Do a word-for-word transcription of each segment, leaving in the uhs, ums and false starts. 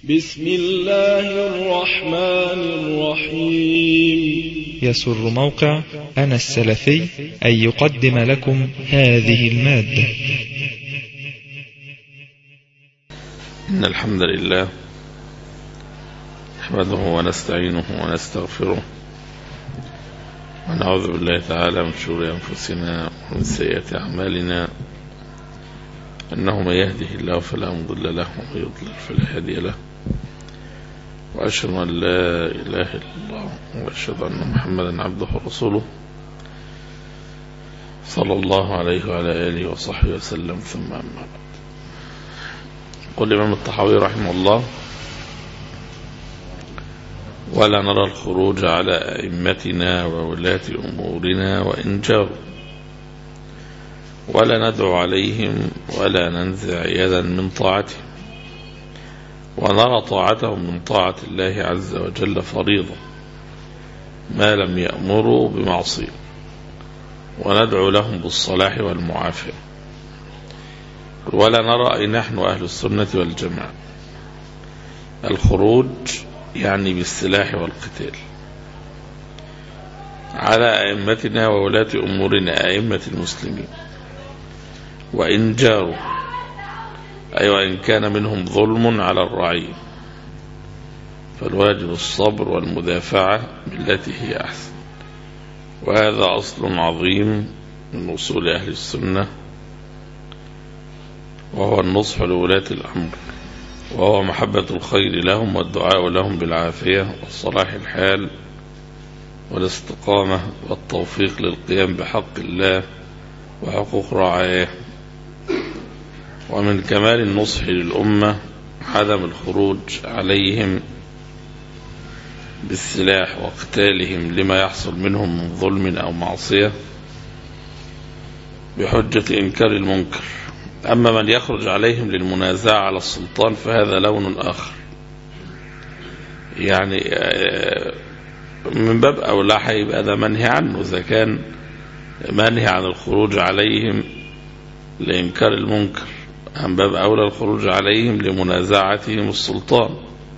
بسم الله الرحمن الرحيم. يسر موقع أنا السلفي أن يقدم لكم هذه المادة. إن الحمد لله نحمده ونستعينه ونستغفره ونعوذ بالله تعالى من شرور أنفسنا ومن سيئات أعمالنا، إنه من يهده الله فلا مضل له ومن يضلل فلا هادي له، وأشهد أن لا إله إلا الله وأشهد أن محمدا عبده ورسوله صلى الله عليه وعلى آله وصحبه وسلم، ثم أما بعد. قال الإمام الطحاوي رحمه الله: ولا نرى الخروج على أئمتنا وولاة أمورنا وإن جاروا، ولا ندعو عليهم ولا ننزع يدا من طاعتهم، ونرى طاعتهم من طاعة الله عز وجل فريضة ما لم يأمروا بمعصية، وندعو لهم بالصلاح والمعافاة. ولا نرى أي نحن أهل السنة والجماعة الخروج يعني بالسلاح والقتال على أئمتنا وولاة أمورنا أئمة المسلمين وإن جاروا، أي وإن كان منهم ظلم على الرعية، فالواجب الصبر والمدافعة بالتي هي أحسن. وهذا أصل عظيم من أصول أهل السنة، وهو النصح لولاة الأمر، وهو محبة الخير لهم والدعاء لهم بالعافية وصلاح الحال والاستقامة والتوفيق للقيام بحق الله وحقوق رعاياه. ومن كمال النصح للأمة عدم الخروج عليهم بالسلاح وقتالهم لما يحصل منهم من ظلم أو معصية بحجة إنكار المنكر. أما من يخرج عليهم للمنازعة على السلطان فهذا لون آخر، يعني من باب أولى هيبقى هذا منهي عنه. إذا كان منهي عن الخروج عليهم لإنكار المنكر، عن باب أولى الخروج عليهم لمنازعتهم السلطان.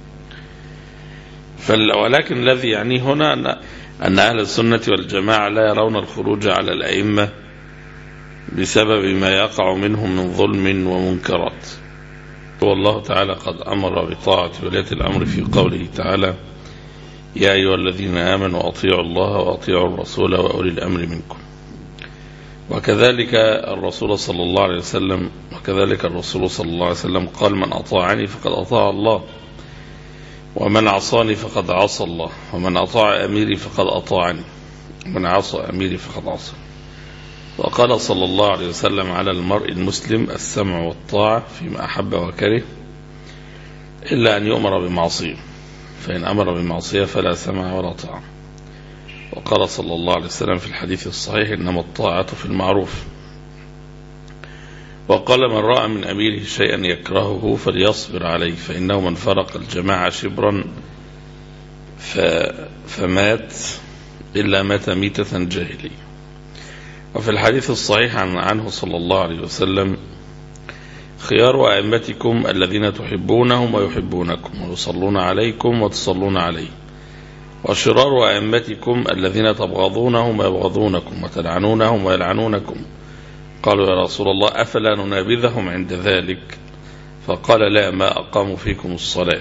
ولكن الذي يعني هنا أن أهل السنة والجماعة لا يرون الخروج على الأئمة بسبب ما يقع منهم من ظلم ومنكرات. والله تعالى قد أمر بطاعة ولاة الأمر في قوله تعالى: يا أيها الذين آمنوا أطيعوا الله وأطيعوا الرسول وأولي الأمر منكم. وكذلك الرسول صلى الله عليه وسلم وكذلك الرسول صلى الله عليه وسلم قال: من أطاعني فقد أطاع الله، ومن عصاني فقد عصى الله، ومن أطاع أميري فقد أطاعني، ومن عصى أميري فقد عصى. وقال صلى الله عليه وسلم: على المرء المسلم السمع والطاعة فيما أحب وكره، إلا أن يؤمر بمعصية، فإن أمر بمعصية فلا سمع ولا طاعة. وقال صلى الله عليه وسلم في الحديث الصحيح: إنما الطاعة في المعروف. وقال: من رأى من أميره شيئا يكرهه فليصبر عليه، فإنه من فرق الجماعة شبرا فمات إلا مات ميتة جاهلية. وفي الحديث الصحيح عنه صلى الله عليه وسلم: خيار أئمتكم الذين تحبونهم ويحبونكم ويصلون عليكم وتصلون عليه، وشرار أئمتكم الذين تبغضونهم ويبغضونكم وتلعنونهم ويلعنونكم. قالوا: يا رسول الله أفلا ننابذهم عند ذلك؟ فقال: لا، ما أقاموا فيكم الصلاة.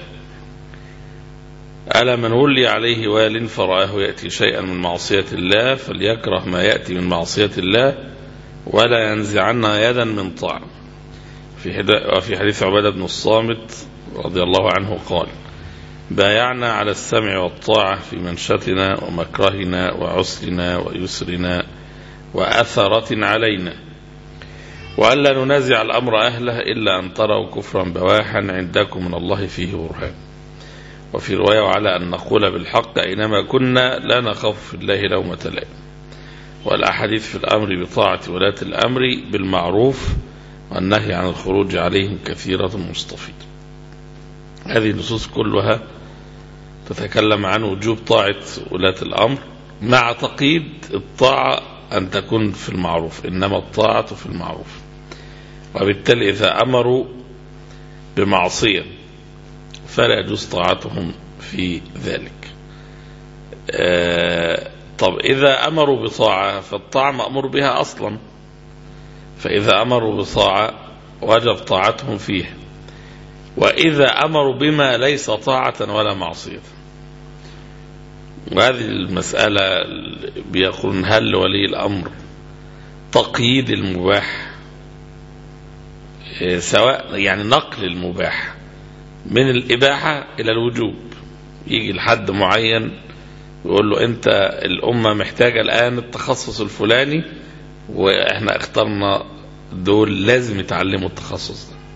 ألا من ولي عليه وال فرآه يأتي شيئا من معصية الله فليكره ما يأتي من معصية الله ولا ينزعن يدا من طاعة. وفي حديث عبادة بن الصامت رضي الله عنه قال: بايعنا على السمع والطاعة في منشتنا ومكرهنا وعسرنا ويسرنا وأثرة علينا، وألا ننازع الأمر أهله إلا أن تروا كفرا بواحا عندكم من الله فيه برهان. وفي رواية: وعلى أن نقول بالحق أينما كنا لا نخاف في الله لومة لائم. والأحاديث في الأمر بطاعة ولاة الأمر بالمعروف والنهي عن الخروج عليهم كثيرة مستفيضة. هذه النصوص كلها تتكلم عن وجوب طاعة ولاة الأمر مع تقييد الطاعة أن تكون في المعروف، إنما الطاعة في المعروف. وبالتالي إذا أمروا بمعصية فلا يجوز طاعتهم في ذلك. آه طب إذا أمروا بطاعة فالطاعة مأمور بها أصلا، فإذا أمروا بطاعة وجب طاعتهم فيها، وإذا أمروا بما ليس طاعة ولا معصية. وهذه المسألة بيقولون هل لولي الأمر تقييد المباح، سواء يعني نقل المباح من الإباحة إلى الوجوب، يجي لحد معين يقول له أنت الأمة محتاجة الآن التخصص الفلاني وإحنا اخترنا دول لازم يتعلموا التخصص ده،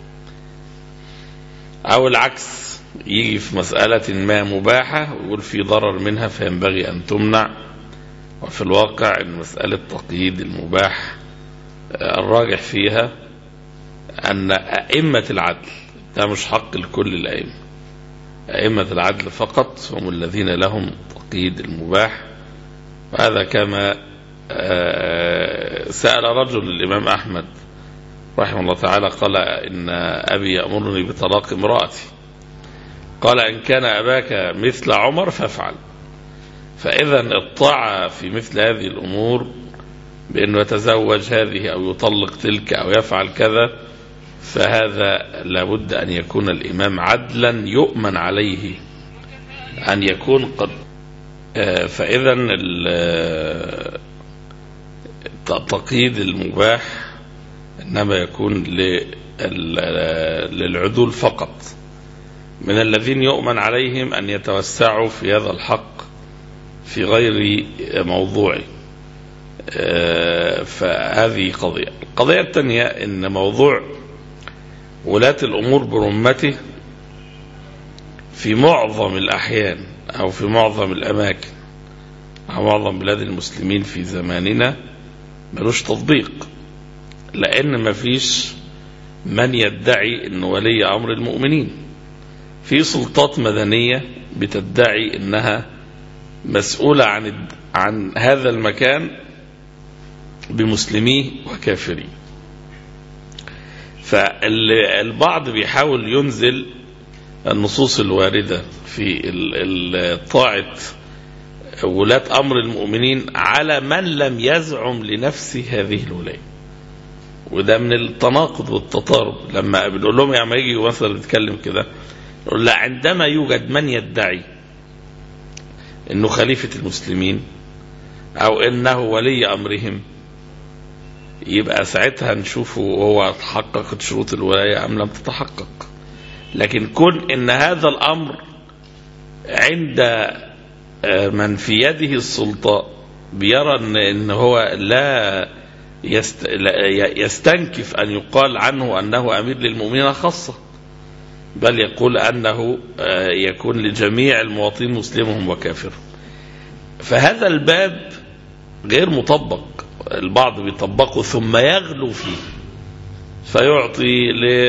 أو العكس يجي في مسألة ما مباحة ويقول في ضرر منها فينبغي أن تمنع. وفي الواقع أن مسألة تقييد المباح الراجح فيها أن أئمة العدل، ده مش حق لكل الأئمة، أئمة العدل فقط هم الذين لهم تقييد المباح. وهذا كما سأل رجل الإمام أحمد رحمه الله تعالى قال إن أبي يأمرني بطلاق امرأتي، قال إن كان أباك مثل عمر فافعل. فإذا الطاعة في مثل هذه الأمور بأنه يتزوج هذه أو يطلق تلك أو يفعل كذا، فهذا لابد أن يكون الإمام عدلا يؤمن عليه أن يكون قد. فإذا تقييد المباح إنما يكون للعدول فقط من الذين يؤمن عليهم أن يتوسعوا في هذا الحق في غير موضوعه. فهذه قضية. القضية الثانية إن موضوع ولاة الأمور برمته في معظم الأحيان أو في معظم الأماكن أو معظم بلاد المسلمين في زماننا ملوش تطبيق، لأن ما فيش من يدعي أن ولي أمر المؤمنين. في سلطات مدنية بتدعي أنها مسؤولة عن عن هذا المكان بمسلميه وكافرين. فالبعض بيحاول ينزل النصوص الواردة في طاعة ولاة أمر المؤمنين على من لم يزعم لنفسه هذه الولاية، وده من التناقض والتطارب. لما بنقول لهم يعني ما يجي مثلا بيتكلم كده يقول لا، عندما يوجد من يدعي انه خليفة المسلمين او انه ولي امرهم، يبقى ساعتها نشوفه وهو تحققت شروط الولاية ام لم تتحقق. لكن كون ان هذا الامر عند من في يده السلطة بيرى ان, إن هو لا يستنكف ان يقال عنه انه امير للمؤمنين خاصة، بل يقول أنه يكون لجميع المواطنين مسلمهم وكافرهم. فهذا الباب غير مطبق، البعض بيطبقه ثم يغلو فيه فيعطي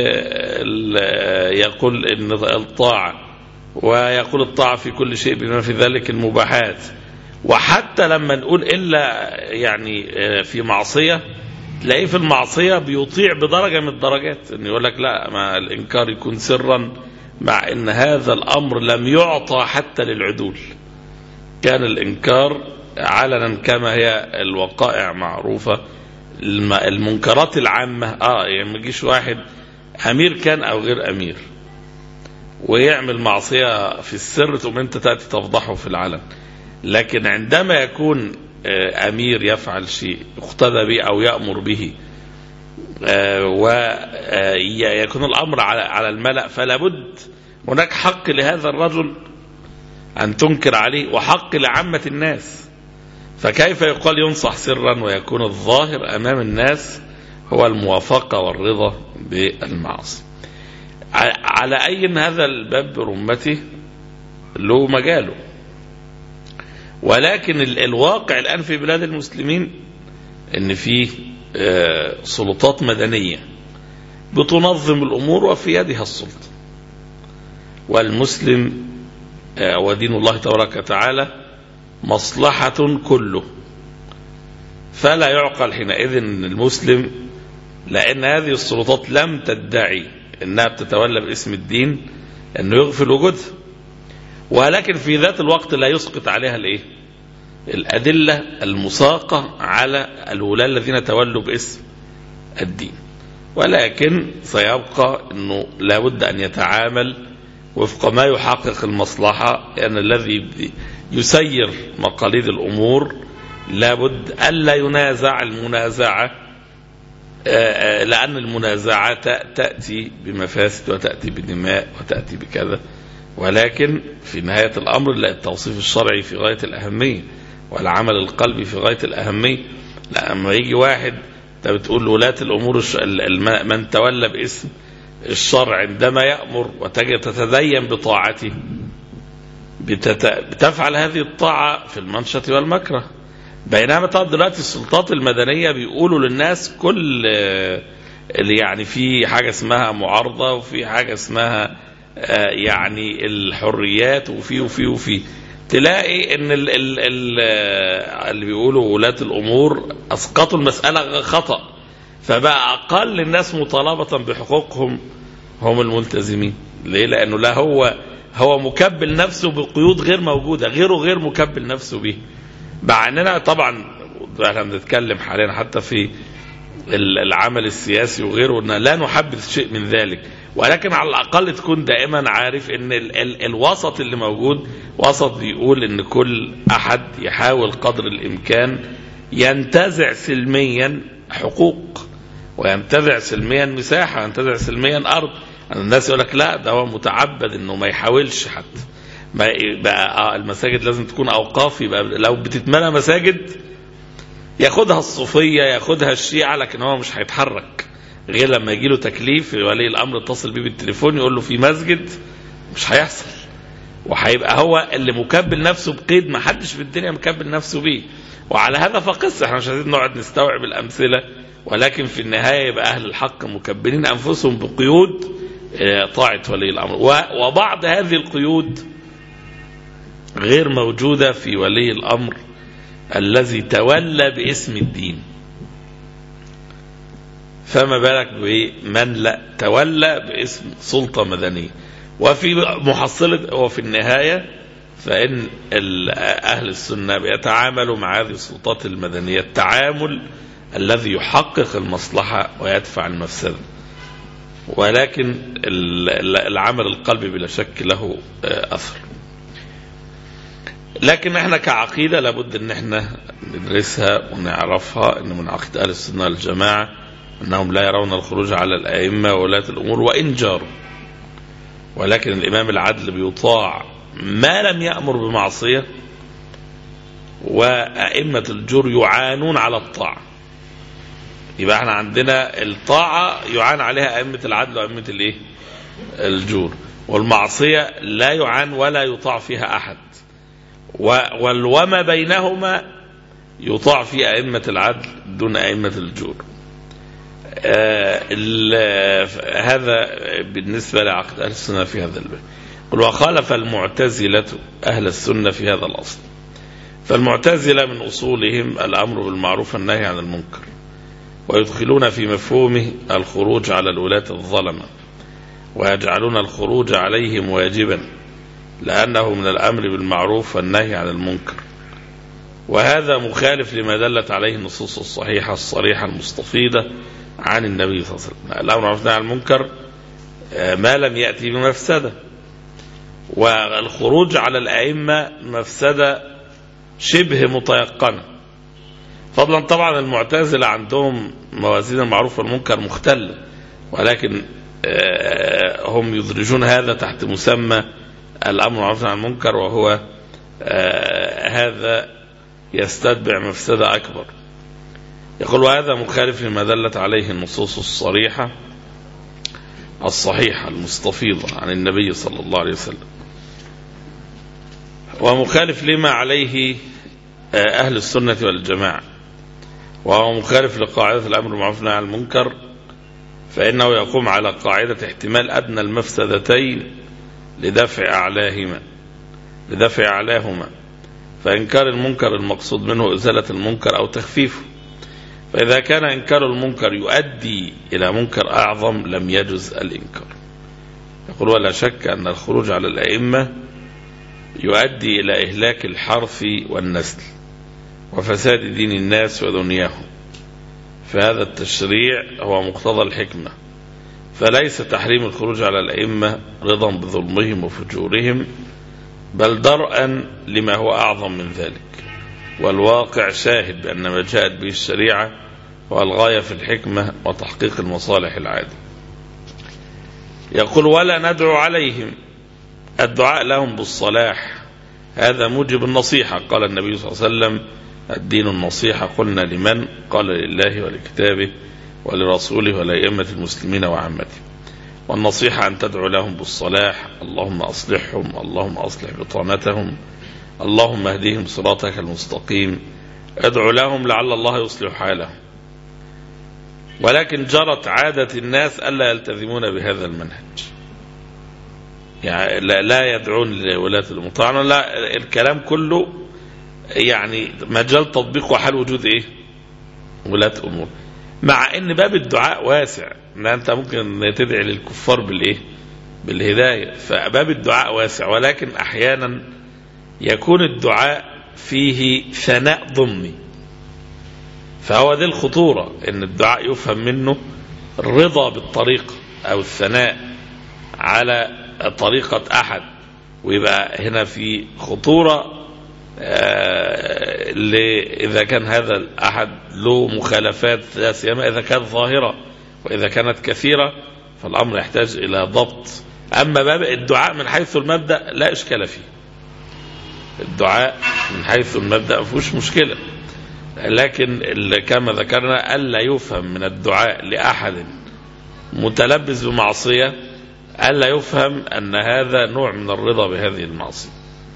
يقول إن الطاعة، ويقول الطاعة في كل شيء بما في ذلك المباحات. وحتى لما نقول إلا يعني في معصية، تلاقيه في المعصية بيطيع بدرجة من الدرجات، إن يقول لك لا، ما الإنكار يكون سرا، مع إن هذا الأمر لم يعطى حتى للعدول. كان الإنكار علنا كما هي الوقائع معروفة. المنكرات العامة آه يعني ما يجيش واحد أمير كان أو غير أمير ويعمل معصية في السر ثم أنت تأتي تفضحه في العلن. لكن عندما يكون أمير يفعل شيء يقتدى به أو يأمر به ويكون الأمر على الملأ، فلا بد هناك حق لهذا الرجل أن تنكر عليه وحق لعامة الناس. فكيف يقال ينصح سرا ويكون الظاهر أمام الناس هو الموافقة والرضا بالمعاصي؟ على أي هذا الباب برمته له مجاله، ولكن الواقع الآن في بلاد المسلمين ان فيه سلطات مدنية بتنظم الأمور وفي يدها السلطة، والمسلم ودين الله تبارك وتعالى مصلحة كله. فلا يعقل حينئذ المسلم، لأن هذه السلطات لم تدعي أنها بتتولى باسم الدين، أنه يغفل وجودها، ولكن في ذات الوقت لا يسقط عليها الإيه؟ الأدلة المساقة على الولاة الذين تولوا باسم الدين. ولكن سيبقى أنه لا بد أن يتعامل وفق ما يحقق المصلحة، لأن يعني الذي يسير مقاليد الأمور لا بد ألا ينازع المنازعة، لأن المنازعة تأتي بمفاسد وتأتي بدماء وتأتي بكذا، ولكن في نهاية الأمر التوصيف الشرعي في غاية الأهمية والعمل القلبي في غاية الأهمية. لما يجي واحد بتقول ولاة الأمور من تولى باسم الشرع عندما يأمر وتتدين بطاعته بتفعل هذه الطاعة في المنشط والمكره. بينما طب دلوقتي السلطات المدنية بيقولوا للناس كل اللي يعني في حاجة اسمها معارضة وفي حاجة اسمها يعني الحريات وفي وفي وفي تلاقي ان ال ال ال اللي بيقولوا ولاة الامور اسقطوا المسألة خطأ، فبقى اقل الناس مطالبة بحقوقهم هم الملتزمين. ليه؟ لانه لا هو هو مكبل نفسه بقيود غير موجودة، غيره غير مكبل نفسه به. مع اننا طبعا احنا بنتكلم حاليا حتى في العمل السياسي وغيره ان لا نحبذ شيء من ذلك، ولكن على الاقل تكون دائما عارف ان ال ال الوسط اللي موجود وسط بيقول ان كل احد يحاول قدر الامكان ينتزع سلميا حقوق وينتزع سلميا مساحه وينتزع سلميا ارض. الناس يقول لك لا ده هو متعبد انه ما يحاولش حتى ما بقى المساجد لازم تكون اوقاف، يبقى لو بتتمنى مساجد ياخدها الصوفيه ياخدها الشيعه، لكن هو مش هيتحرك غير لما يجي له تكليف ولي الامر اتصل بيه بالتليفون يقول له في مسجد. مش هيحصل، وهيبقى هو اللي مكبل نفسه بقيد ما حدش في الدنيا مكبل نفسه بيه. وعلى هذا فقس، احنا مش عايزين نقعد نستوعب الامثله، ولكن في النهايه يبقى اهل الحق مكبلين انفسهم بقيود طاعه ولي الامر، وبعض هذه القيود غير موجوده في ولي الامر الذي تولى باسم الدين، فما بالك بمن لا تولى باسم سلطة مدنية. وفي محصلة وفي النهاية فإن أهل السنة بيتعاملوا مع هذه السلطات المدنية التعامل الذي يحقق المصلحة ويدفع المفسدة، ولكن العمل القلبي بلا شك له أثر. لكن احنا كعقيدة لابد ان احنا ندرسها ونعرفها ان من عقيدة اهل السنة والجماعة انهم لا يرون الخروج على الائمة وولاة الامور وان جاروا، ولكن الامام العدل بيطاع ما لم يأمر بمعصية، وائمة الجور يعانون على الطاعة. يبقى احنا عندنا الطاعة يعان عليها ائمة العدل وائمة الايه الجور، والمعصية لا يعان ولا يطاع فيها احد، وما بينهما يطاع في أئمة العدل دون أئمة الجور. آه هذا بالنسبة لعقد أهل السنة في هذا الباب. قل وخالف المعتزلة أهل السنة في هذا الأصل. فالمعتزلة من أصولهم الأمر بالمعروف والنهي عن المنكر، ويدخلون في مفهومه الخروج على الولاة الظلمة، ويجعلون الخروج عليهم واجبا لأنه من الأمر بالمعروف والنهي عن المنكر، وهذا مخالف لما دلت عليه النصوص الصحيحة الصريحة المستفيضة عن النبي صلى الله عليه وسلم. الأمر بالمعروف والنهي عن المنكر ما لم يأتي بمفسدة، والخروج على الأئمة مفسدة شبه متيقنة، فضلا طبعا المعتزلة عندهم موازين المعروف والمنكر مختلة، ولكن هم يدرجون هذا تحت مسمى الأمر بالمعروف والنهي عن المنكر، وهو هذا يستتبع مفسدة أكبر. يقول وهذا مخالف لما دلت عليه النصوص الصريحة الصحيحة المستفيضة عن النبي صلى الله عليه وسلم، ومخالف لما عليه أهل السنة والجماعة، وهو مخالف لقاعدة الأمر بالمعروف والنهي عن المنكر، فإنه يقوم على قاعدة احتمال أدنى المفسدتين لدفع أعلاهما لدفع أعلاهما فإنكار المنكر المقصود منه إزالة المنكر أو تخفيفه، فإذا كان إنكار المنكر يؤدي إلى منكر أعظم لم يجز الإنكار. يقول ولا شك أن الخروج على الأئمة يؤدي إلى إهلاك الحرث والنسل وفساد دين الناس ودنياهم، فهذا التشريع هو مقتضى الحكمة، فليس تحريم الخروج على الأئمة رضا بظلمهم وفجورهم، بل درءا لما هو أعظم من ذلك. والواقع شاهد بأن ما جاءت به الشريعة هو الغاية في الحكمة وتحقيق المصالح العادلة. يقول ولا ندعو عليهم، الدعاء لهم بالصلاح هذا موجب النصيحة. قال النبي صلى الله عليه وسلم الدين النصيحة، قلنا لمن؟ قال لله ولكتابه ولرسوله ولأئمة المسلمين وعامته. والنصيحة أن تدعو لهم بالصلاح، اللهم أصلحهم، اللهم أصلح بطانتهم، اللهم اهديهم صراطك المستقيم، ادعو لهم لعل الله يصلح حالهم. ولكن جرت عادة الناس ألا يلتزمون بهذا المنهج، يعني لا يدعون لولاة الأمور. طبعا لا، الكلام كله يعني مجال تطبيق وحال وجود ايه؟ ولاة أمور، مع ان باب الدعاء واسع، ان انت ممكن تدعي للكفار بالايه؟ بالهداية، فباب الدعاء واسع، ولكن احيانا يكون الدعاء فيه ثناء ضمني، فهو دي الخطورة، ان الدعاء يفهم منه الرضا بالطريقة او الثناء على طريقة احد، ويبقى هنا في خطورة إذا كان هذا الأحد له مخالفات، لا سيما إذا كانت ظاهرة، وإذا كانت كثيرة فالأمر يحتاج إلى ضبط. أما باب الدعاء من حيث المبدأ لا إشكال فيه، الدعاء من حيث المبدأ ما فيهوش مشكلة، لكن كما ذكرنا ألا يفهم من الدعاء لأحد متلبس بمعصية، ألا يفهم أن هذا نوع من الرضا بهذه المعصية.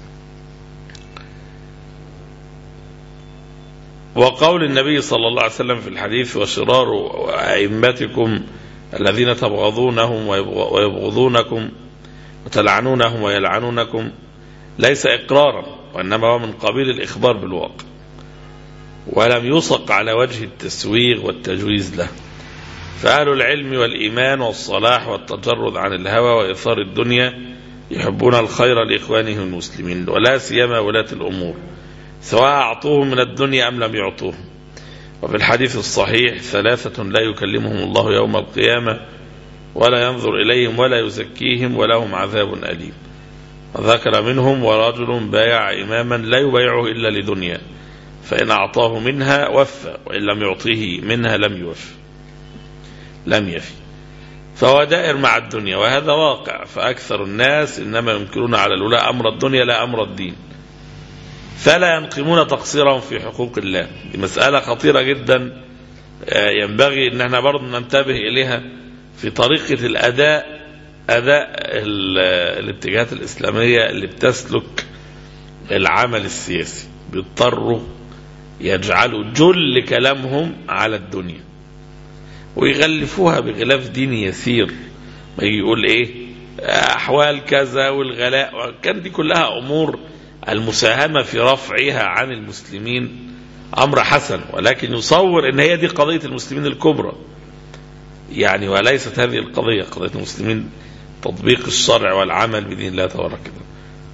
وقول النبي صلى الله عليه وسلم في الحديث وشرار أئمتكم الذين تبغضونهم ويبغضونكم وتلعنونهم ويلعنونكم ليس إقرارا، وإنما هو من قبيل الإخبار بالواقع، ولم يصق على وجه التسويغ والتجويز له. فأهل العلم والإيمان والصلاح والتجرد عن الهوى وإثار الدنيا يحبون الخير لإخوانهم المسلمين، ولا سيما ولاة الأمور، سواء أعطوهم من الدنيا أم لم يعطوهم. وفي الحديث الصحيح ثلاثة لا يكلمهم الله يوم القيامة ولا ينظر إليهم ولا يزكيهم ولهم عذاب أليم. وذكر منهم ورجل بايع إماما لا يبايعه إلا لدنيا، فإن أعطاه منها وفى، وإن لم يعطيه منها لم يوفي لم يفي. فهو دائر مع الدنيا، وهذا واقع، فأكثر الناس إنما ينكرون على الولاء أمر الدنيا لا أمر الدين، فلا ينقمون تقصيرهم في حقوق الله. دي مسألة خطيرة جدا ينبغي أن احنا برضو ننتبه إليها في طريقة الأداء، أداء الاتجاهات الإسلامية اللي بتسلك العمل السياسي، بيضطروا يجعلوا جل كلامهم على الدنيا ويغلفوها بغلاف ديني يسير، ما يقول ايه أحوال كذا والغلاء، كان دي كلها أمور المساهمة في رفعها عن المسلمين أمر حسن، ولكن يصور ان هي دي قضية المسلمين الكبرى يعني، وليست هذه القضية قضية المسلمين تطبيق الشرع والعمل بدين الله تبارك وتعالى.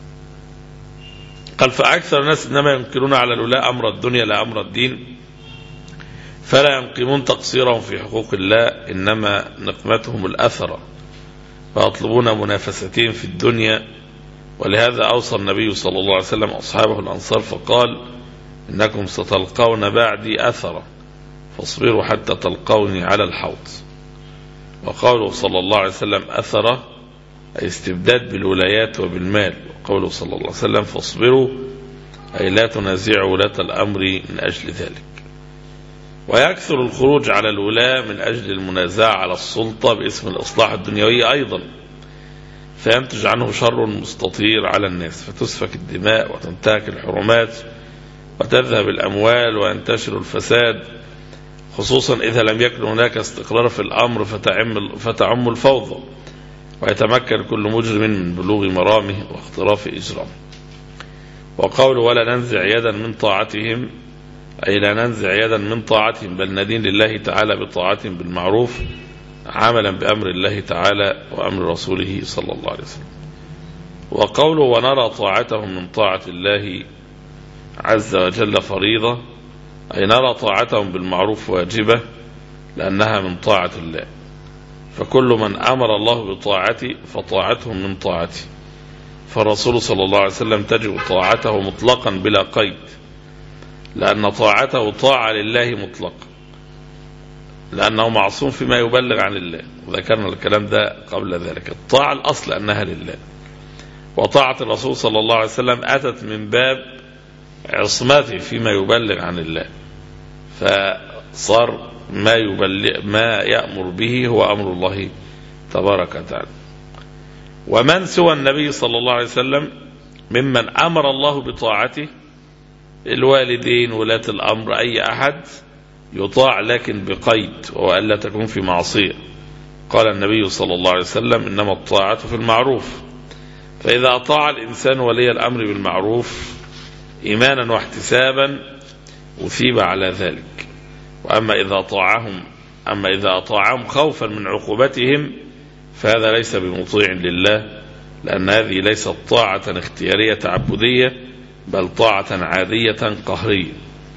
قال فأكثر الناس إنما ينكرون على الولاء أمر الدنيا لا أمر الدين، فلا ينقمون تقصيرهم في حقوق الله، إنما نقمتهم الأثر، فيطلبون منافستهم في الدنيا. ولهذا أوصى النبي صلى الله عليه وسلم أصحابه الأنصار فقال إنكم ستلقون بعدي أثرا فاصبروا حتى تلقوني على الحوض. وقوله صلى الله عليه وسلم أثرة أي استبداد بالولايات وبالمال، وقوله صلى الله عليه وسلم فاصبروا أي لا تنازعوا ولاة الأمر من أجل ذلك. ويكثر الخروج على الولاة من أجل المنازعة على السلطة باسم الإصلاح الدنيوي أيضا، فينتج عنه شر مستطير على الناس، فتسفك الدماء وتنتهك الحرمات وتذهب الأموال وينتشر الفساد، خصوصا إذا لم يكن هناك استقرار في الأمر فتعم, فتعم الفوضى، ويتمكن كل مجرم من بلوغ مرامه واختراف إجرامه. وقول ولا ننزع يدا من طاعتهم أي لا ننزع يدا من طاعتهم، بل ندين لله تعالى بطاعتهم بالمعروف عملا بأمر الله تعالى وأمر رسوله صلى الله عليه وسلم. وقوله ونرى طاعتهم من طاعة الله عز وجل فريضة، أي نرى طاعتهم بالمعروف واجبة لأنها من طاعة الله، فكل من أمر الله بطاعته فطاعتهم من طاعته، فالرسول صلى الله عليه وسلم تجب طاعته مطلقا بلا قيد، لأن طاعته طاعة لله مطلقا، لأنه معصوم فيما يبلغ عن الله، وذكرنا الكلام ده قبل ذلك. الطاعة الأصل أنها لله، وطاعة الرسول صلى الله عليه وسلم أتت من باب عصمته فيما يبلغ عن الله، فصار ما يبلغ ما يأمر به هو أمر الله تبارك وتعالى. ومن سوى النبي صلى الله عليه وسلم ممن أمر الله بطاعته، الوالدين، ولاة الأمر، أي أحد يطاع لكن بقيد، وهو ألا تكون في معصية. قال النبي صلى الله عليه وسلم إنما الطاعة في المعروف، فإذا أطاع الإنسان ولي الأمر بالمعروف إيمانا واحتسابا أثيب على ذلك. وأما إذا أطاعهم أما إذا أطاعهم خوفا من عقوبتهم فهذا ليس بمطيع لله، لأن هذه ليست طاعة اختيارية تعبدية، بل طاعة عادية قهرية.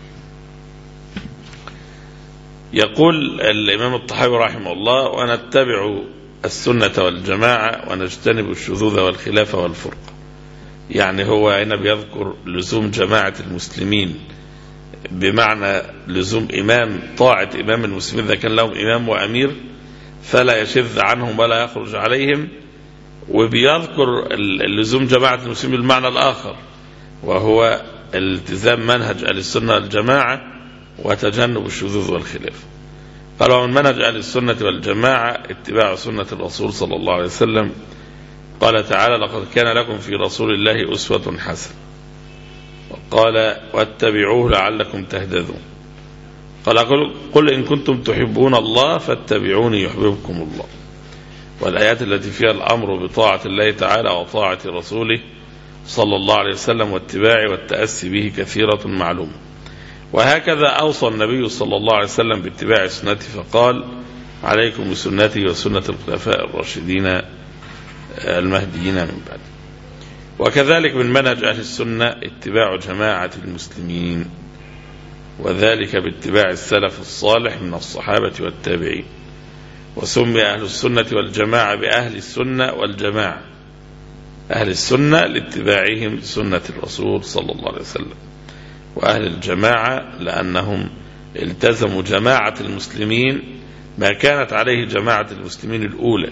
يقول الإمام الطحاوي رحمه الله: ونتبع السنة والجماعة ونجتنب الشذوذ والخلاف والفرقة. يعني هو هنا بيذكر لزوم جماعة المسلمين بمعنى لزوم إمام، طاعة إمام المسلمين إذا كان لهم إمام وأمير فلا يشذ عنهم ولا يخرج عليهم، وبيذكر لزوم جماعة المسلمين بالمعنى الآخر، وهو التزام منهج أهل السنة والجماعة وتجنب الشذوذ والخلاف. قال: ومن منهج أهل السنة والجماعة اتباع سنة الرسول صلى الله عليه وسلم. قال تعالى: لقد كان لكم في رسول الله أسوة حسنة. وقال: واتبعوه لعلكم تهتدون. قال: قل إن كنتم تحبون الله فاتبعوني يحببكم الله. والآيات التي فيها الأمر بطاعة الله تعالى وطاعة رسوله صلى الله عليه وسلم واتباعه والتأسي به كثيرة معلومة. وهكذا أوصى النبي صلى الله عليه وسلم باتباع سنته، فقال: عليكم بسنتي وسنة الخلفاء الراشدين المهديين من بعد. وكذلك من منهج أهل السنة اتباع جماعة المسلمين، وذلك باتباع السلف الصالح من الصحابة والتابعين. وسمي أهل السنة والجماعة بأهل السنة والجماعة، أهل السنة لاتباعهم سنة الرسول صلى الله عليه وسلم، وأهل الجماعة لأنهم التزموا جماعة المسلمين ما كانت عليه جماعة المسلمين الأولى.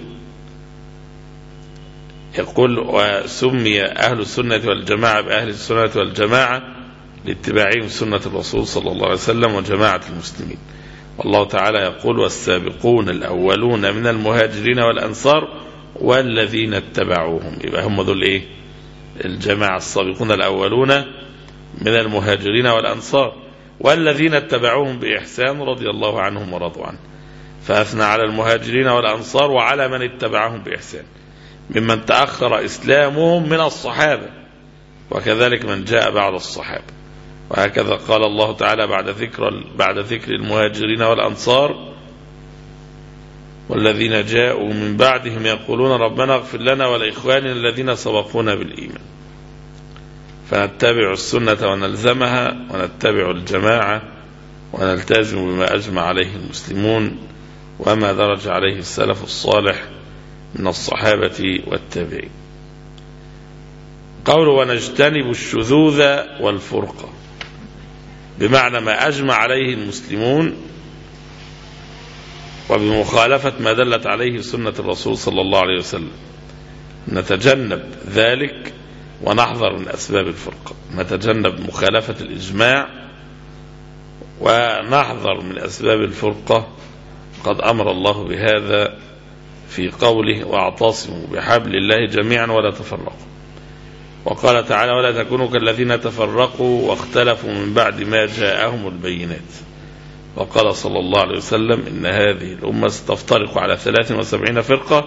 يقول: وسمي أهل السنة والجماعة بأهل السنة والجماعة لاتباعهم سنة الرسول صلى الله عليه وسلم وجماعة المسلمين. والله تعالى يقول: والسابقون الأولون من المهاجرين والأنصار والذين اتبعوهم. يبقى هم دول إيه؟ الجماعة، السابقون الأولون من المهاجرين والأنصار والذين اتبعوهم بإحسان رضي الله عنهم ورضوا عنه. فأثنى على المهاجرين والأنصار وعلى من اتبعهم بإحسان ممن تأخر إسلامهم من الصحابة، وكذلك من جاء بعد الصحابة. وهكذا قال الله تعالى بعد ذكر بعد ذكر المهاجرين والأنصار: والذين جاءوا من بعدهم يقولون ربنا اغفر لنا ولإخواننا الذين سبقونا بالإيمان. فنتبع السنة ونلزمها، ونتبع الجماعة ونلتزم بما أجمع عليه المسلمون وما درج عليه السلف الصالح من الصحابة والتابعين. قوله: ونجتنب الشذوذ والفرقة، بمعنى ما أجمع عليه المسلمون وبمخالفة ما دلت عليه سنة الرسول صلى الله عليه وسلم. نتجنب ذلك ونحذر من أسباب الفرقة، نتجنب مخالفة الإجماع ونحذر من أسباب الفرقة. قد أمر الله بهذا في قوله: واعتصموا بحبل الله جميعا ولا تفرقوا. وقال تعالى: ولا تكونوا كالذين تفرقوا واختلفوا من بعد ما جاءهم البينات. وقال صلى الله عليه وسلم: إن هذه الأمة ستفترق على ثلاث وسبعين فرقة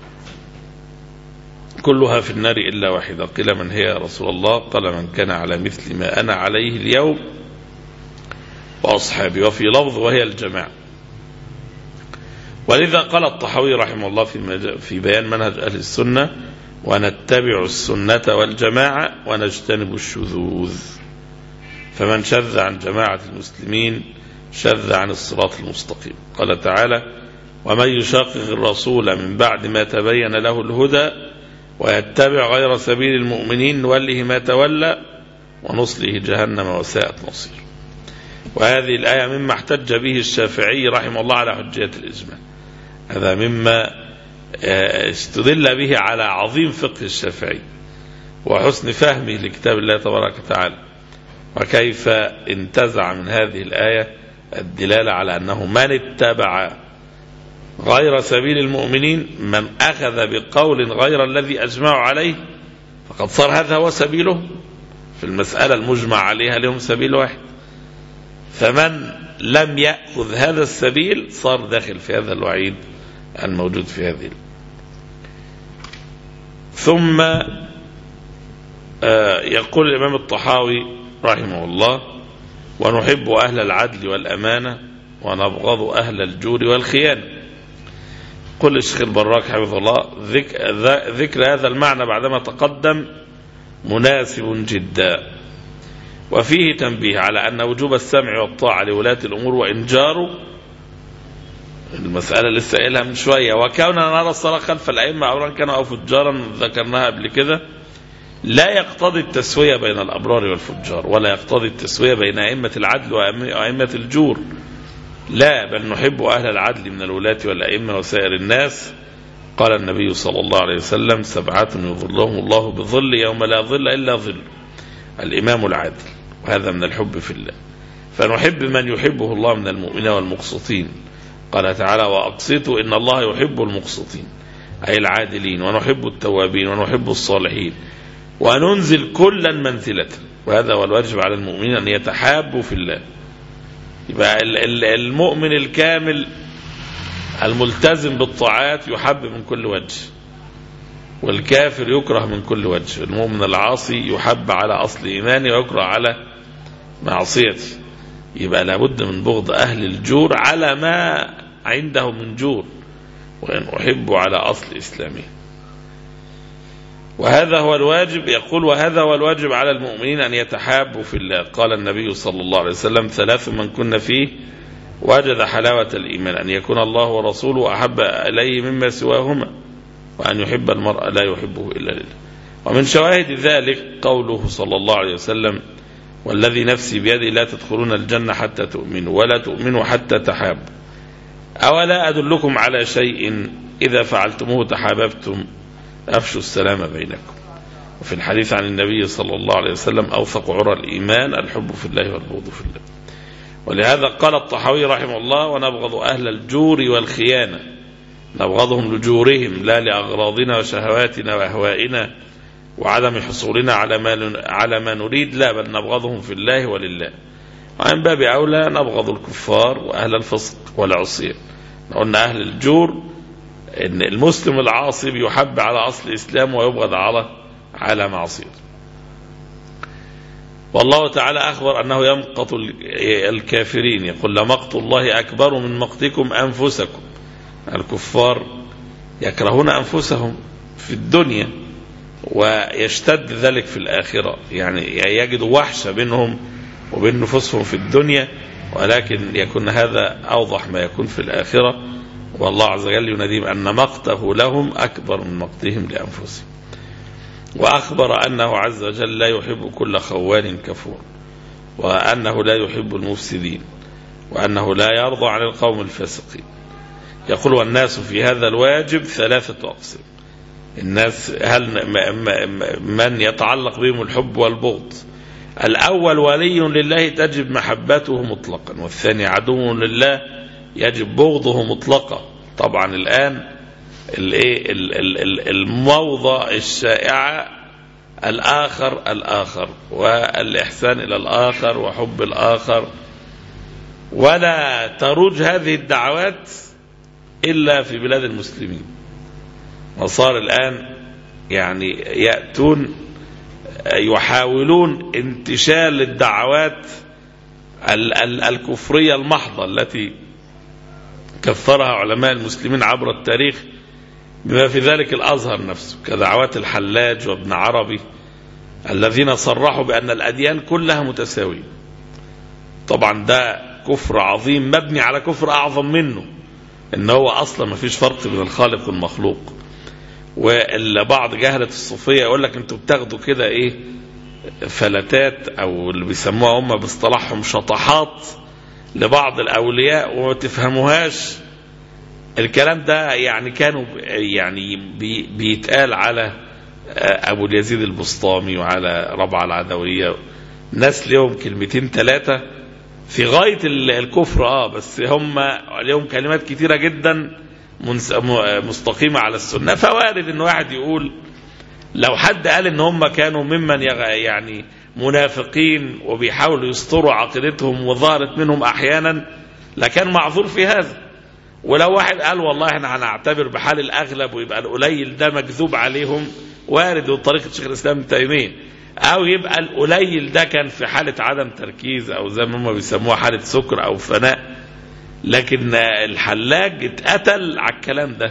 كلها في النار إلا واحدة. قيل: من هي يا رسول الله؟ قال: من كان على مثل ما أنا عليه اليوم وأصحابي. وفي لفظ: وهي الجماعة. ولذا قال الطحاوي رحمه الله في, في بيان منهج أهل السنة: ونتبع السنة والجماعة ونجتنب الشذوذ. فمن شذ عن جماعة المسلمين شذ عن الصراط المستقيم. قال تعالى: ومن يشاقق الرسول من بعد ما تبين له الهدى ويتبع غير سبيل المؤمنين نوله ما تولى ونصله جهنم وساءت مصير. وهذه الآية مما احتج به الشافعي رحمه الله على حجية الإجماع. هذا مما استدل به على عظيم فقه الشافعي وحسن فهمه لكتاب الله تبارك وتعالى، وكيف انتزع من هذه الآية الدلالة على أنه من اتبع غير سبيل المؤمنين، من أخذ بقول غير الذي أجمعوا عليه، فقد صار هذا هو سبيله في المسألة المجمع عليها، لهم سبيل واحد. فمن لم يأخذ هذا السبيل صار داخل في هذا الوعيد الموجود في هذه. ثم يقول الإمام الطحاوي رحمه الله: ونحب أهل العدل والأمانة ونبغض أهل الجور والخيانة. قل الشيخ البراك حفظه الله: ذكر هذا المعنى بعدما تقدم مناسب جدا، وفيه تنبيه على أن وجوب السمع والطاعة لولاة الأمور وإن جاروا، المسألة اللي سائلها من شوية، وكوننا نرى الصلاة خلف الأئمة أمرا كانوا أو فجارا ذكرناها قبل كده، لا يقتضي التسوية بين الأبرار والفجار، ولا يقتضي التسوية بين أئمة العدل وأئمة الجور، لا، بل نحب أهل العدل من الولاة والأئمة وسائر الناس. قال النبي صلى الله عليه وسلم: سبعة يظلهم الله بظل يوم لا ظل إلا ظل، الإمام العادل، وهذا من الحب في الله. فنحب من يحبه الله من المؤمنين والمقسطين. قال تعالى: وأقسطوا إن الله يحب المقسطين، أي العادلين، ونحب التوابين ونحب الصالحين، وننزل كلا منزلة. وهذا هو الواجب على المؤمنين، أن يتحابوا في الله. يبقى المؤمن الكامل الملتزم بالطاعات يحب من كل وجه، والكافر يكره من كل وجه. المؤمن العاصي يحب على أصل إيمانه ويكره على معصيته. يبقى لابد من بغض أهل الجور على ما عنده من جور، وإن أحب على أصل إسلامه. وهذا هو الواجب. يقول: وهذا هو الواجب على المؤمنين أن يتحابوا في الله. قال النبي صلى الله عليه وسلم: ثلاث من كن فيه وجد حلاوة الإيمان: أن يكون الله ورسوله أحب إليه مما سواهما، وأن يحب المرء لا يحبه إلا لله. ومن شواهد ذلك قوله صلى الله عليه وسلم: والذي نفسي بيده لا تدخلون الجنة حتى تؤمنوا ولا تؤمنوا حتى تحابوا، أولا أدلكم على شيء إذا فعلتموه تحاببتم، أفشوا السلام بينكم. وفي الحديث عن النبي صلى الله عليه وسلم: أوثق عرى الإيمان الحب في الله والبغض في الله. ولهذا قال الطحاوي رحمه الله: ونبغض أهل الجور والخيانة، نبغضهم لجورهم لا لأغراضنا وشهواتنا وأهوائنا وعدم حصولنا على ما على ما نريد، لا، بل نبغضهم في الله ولله. وعن باب أولى نبغض الكفار وأهل الفسق والعصيان. قلنا أهل الجور إن المسلم العاصي يحب على أصل الإسلام ويبغض على على معصيته. والله تعالى أخبر أنه يمقت الكافرين، يقول: لمقت الله أكبر من مقتكم أنفسكم. الكفار يكرهون أنفسهم في الدنيا، ويشتد ذلك في الآخرة، يعني يجدوا وحشة بينهم وبين نفوسهم في الدنيا، ولكن يكون هذا أوضح ما يكون في الآخرة. والله عز وجل يناديهم أن مقته لهم أكبر من مقتهم لأنفسهم. وأخبر أنه عز وجل لا يحب كل خوان كفور، وأنه لا يحب المفسدين، وأنه لا يرضى عن القوم الفاسقين. يقول: والناس في هذا الواجب ثلاثة أقسام. الناس هل من يتعلق بهم الحب والبغض. الأول ولي لله تجب محبته مطلقا، والثاني عدو لله يجب بغضه مطلقا. طبعا الآن الموضة الشائعة الآخر الآخر والإحسان إلى الآخر وحب الآخر، ولا تروج هذه الدعوات إلا في بلاد المسلمين. وصار الآن يعني يأتون يحاولون انتشال الدعوات الكفرية المحضة التي كثرها علماء المسلمين عبر التاريخ، بما في ذلك الأزهر نفسه كدعوات الحلاج وابن عربي الذين صرحوا بأن الأديان كلها متساوية. طبعا ده كفر عظيم مبني على كفر أعظم منه، إن هو أصلا ما فيش فرق بين الخالق والمخلوق. وبعض جهلة الصوفية يقول لك انتوا بتاخدوا كده ايه فلتات او اللي بيسموها هم باصطلاحهم شطحات لبعض الاولياء وما تفهموهاش. الكلام ده يعني كانوا يعني بي بيتقال على ابو اليزيد البسطامي وعلى ربعة العدوية، ناس ليهم كلمتين ثلاثة في غاية الكفر، اه بس هم ليهم كلمات كتيرة جدا مستقيمة على السنة. فوارد ان واحد يقول لو حد قال ان هم كانوا ممن يعني منافقين وبيحاولوا يستروا عقيدتهم وظهرت منهم احيانا لكان معذور في هذا. ولو واحد قال والله احنا هنعتبر بحال الاغلب ويبقى القليل ده مكذوب عليهم، وارد وطريقة شيخ الاسلام ابن تيمية، او يبقى القليل ده كان في حالة عدم تركيز او زي ما هم بيسموها حالة سكر او فناء. لكن الحلاج اتقتل على الكلام ده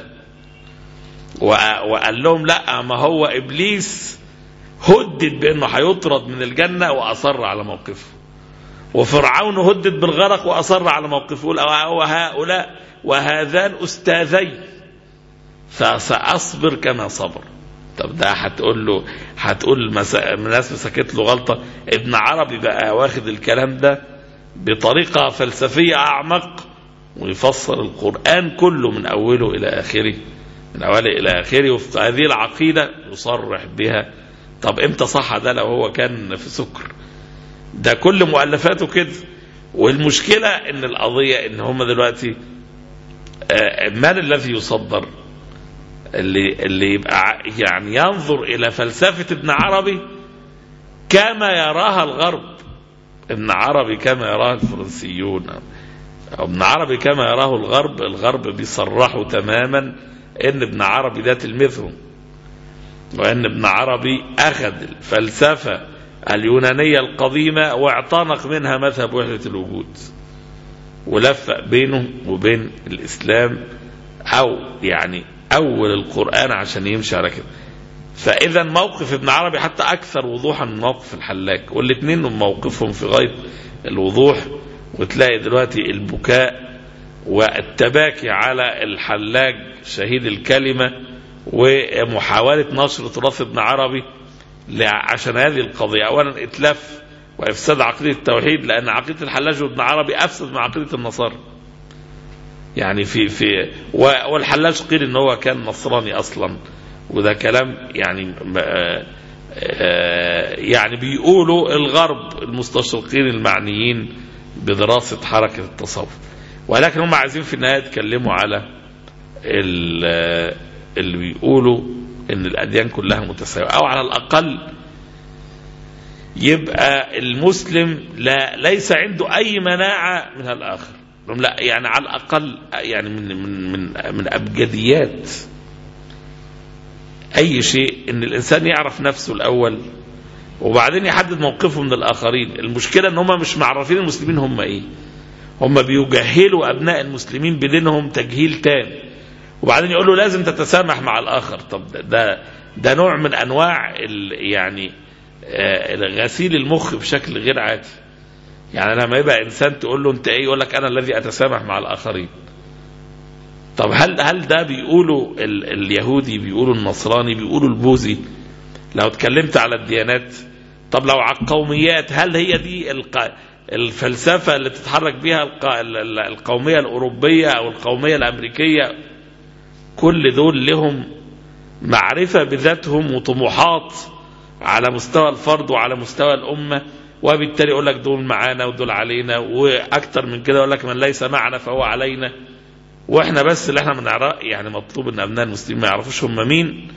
وقال لهم لا، ما هو إبليس هدد بأنه هيطرد من الجنة وأصر على موقفه، وفرعون هدد بالغرق وأصر على موقفه، وهؤلاء وهذان أستاذي فسأصبر كما صبر. طب ده هتقول له هتقول الناس مسكت له غلطة. ابن عربي بقى واخد الكلام ده بطريقة فلسفية أعمق ويفسر القرآن كله من أوله إلى آخره، من أوله إلى آخره، وفي هذه العقيدة يصرح بها. طب إمتى صح ده لو هو كان في سكر؟ ده كل مؤلفاته كده. والمشكلة إن القضية إن هم دلوقتي من الذي يصدر اللي اللي يبقى يعني ينظر إلى فلسفة ابن عربي كما يراها الغرب، ابن عربي كما يراها الفرنسيون، ابن عربي كما يراه الغرب. الغرب بيصرحوا تماما ان ابن عربي ده تلميذهم، وان ابن عربي اخذ الفلسفة اليونانية القديمة واعتنق منها مذهب وحدة الوجود ولفق بينه وبين الاسلام او يعني اول القرآن عشان يمشي على كده. فاذا موقف ابن عربي حتى اكثر وضوحا من موقف الحلاج، والاثنين موقفهم في غاية الوضوح. وتلاقي دلوقتي البكاء والتباكي على الحلاج شهيد الكلمة ومحاولة نشر تراث ابن عربي عشان هذه القضية. أولا إتلاف وإفساد عقيدة التوحيد، لأن عقيدة الحلاج وابن عربي أفسد من عقيدة النصارى. يعني في في والحلاج قيل إن هو كان نصراني أصلا، وده كلام يعني يعني بيقولوا الغرب المستشرقين المعنيين بدراسة حركة التصوف، ولكن هم عايزين في النهاية يتكلموا على اللي بيقولوا ان الأديان كلها متساوية، او على الأقل يبقى المسلم لا ليس عنده أي مناعة من الآخر. لا يعني على الأقل يعني من من من من أبجديات أي شيء ان الإنسان يعرف نفسه الأول وبعدين يحدد موقفه من الآخرين. المشكلة ان هم مش معرفين المسلمين هم ايه، هم بيجهلوا أبناء المسلمين بدينهم تجهيل تام، وبعدين يقولوا لازم تتسامح مع الآخر. طب ده ده نوع من أنواع يعني غسيل المخ بشكل غير عادي. يعني لما يبقى إنسان تقول له أنت إيه، يقول لك أنا الذي أتسامح مع الآخرين. طب هل هل ده بيقولوا اليهودي، بيقولوا النصراني، بيقولوا البوذي لو اتكلمت على الديانات؟ طب لو على القوميات، هل هي دي الفلسفة اللي تتحرك بها القومية الأوروبية أو القومية الأمريكية؟ كل دول لهم معرفة بذاتهم وطموحات على مستوى الفرد وعلى مستوى الأمة، وبالتالي يقول لك دول معانا ودول علينا، وأكتر من كده يقول لك من ليس معنا فهو علينا. وإحنا بس اللي إحنا بنعرف يعني مطلوب إن أبناء المسلمين ما يعرفوش هم مين،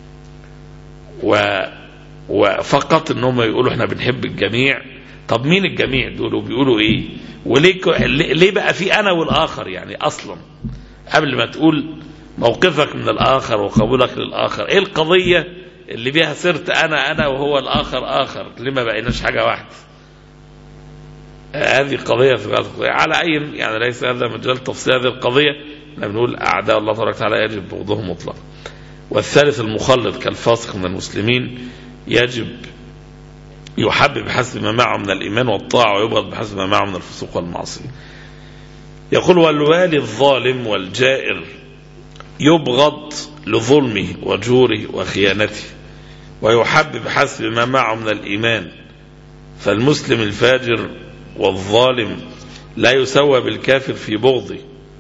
و وفقط إن هم يقولوا إحنا بنحب الجميع. طب مين الجميع دول وبيقولوا إيه؟ وليه ليه بقى في أنا والآخر؟ يعني أصلا قبل ما تقول موقفك من الآخر وقبولك للآخر، إيه القضية اللي بيها صرت أنا أنا وهو الآخر آخر؟ ليه ما بقيناش حاجة واحدة؟ هذه قضية في غاية القضية على أي، يعني ليس هذا مجال تفصيل هذه القضية. احنا بنقول أعداء الله تبارك وتعالى يجب بغضهم مطلقا. والثالث المخلط كالفاسق من المسلمين يجب يحب بحسب ما معه من الإيمان والطاعة ويبغض بحسب ما معه من الفسوق والمعصية. يقول والوالي الظالم والجائر يبغض لظلمه وجوره وخيانته ويحب بحسب ما معه من الإيمان. فالمسلم الفاجر والظالم لا يسوى بالكافر في بغضه.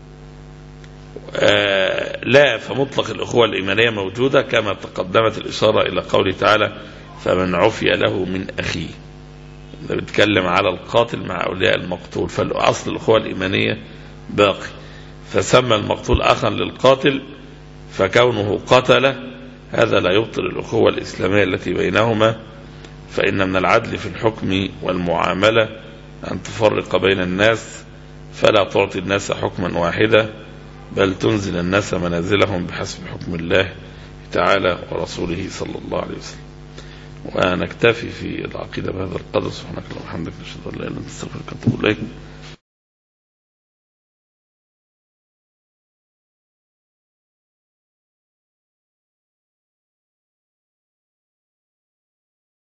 آه لا، فمطلق الأخوة الإيمانية موجودة كما تقدمت الإشارة إلى قوله تعالى فمن عفي له من أخيه. بيتكلم على القاتل مع أولياء المقتول، فالأصل الأخوة الإيمانية باقي. فسمى المقتول أخا للقاتل فكونه قتله هذا لا يبطل الأخوة الإسلامية التي بينهما. فإن من العدل في الحكم والمعاملة أن تفرق بين الناس فلا تعطي الناس حكما واحدا بل تنزل الناس منازلهم بحسب حكم الله تعالى ورسوله صلى الله عليه وسلم. ونكتفي في العقيدة بهذا القدر. سبحانك اللهم وبحمدك نشهد أن لا إله إلا أنت نستغفرك ونتوب إليك.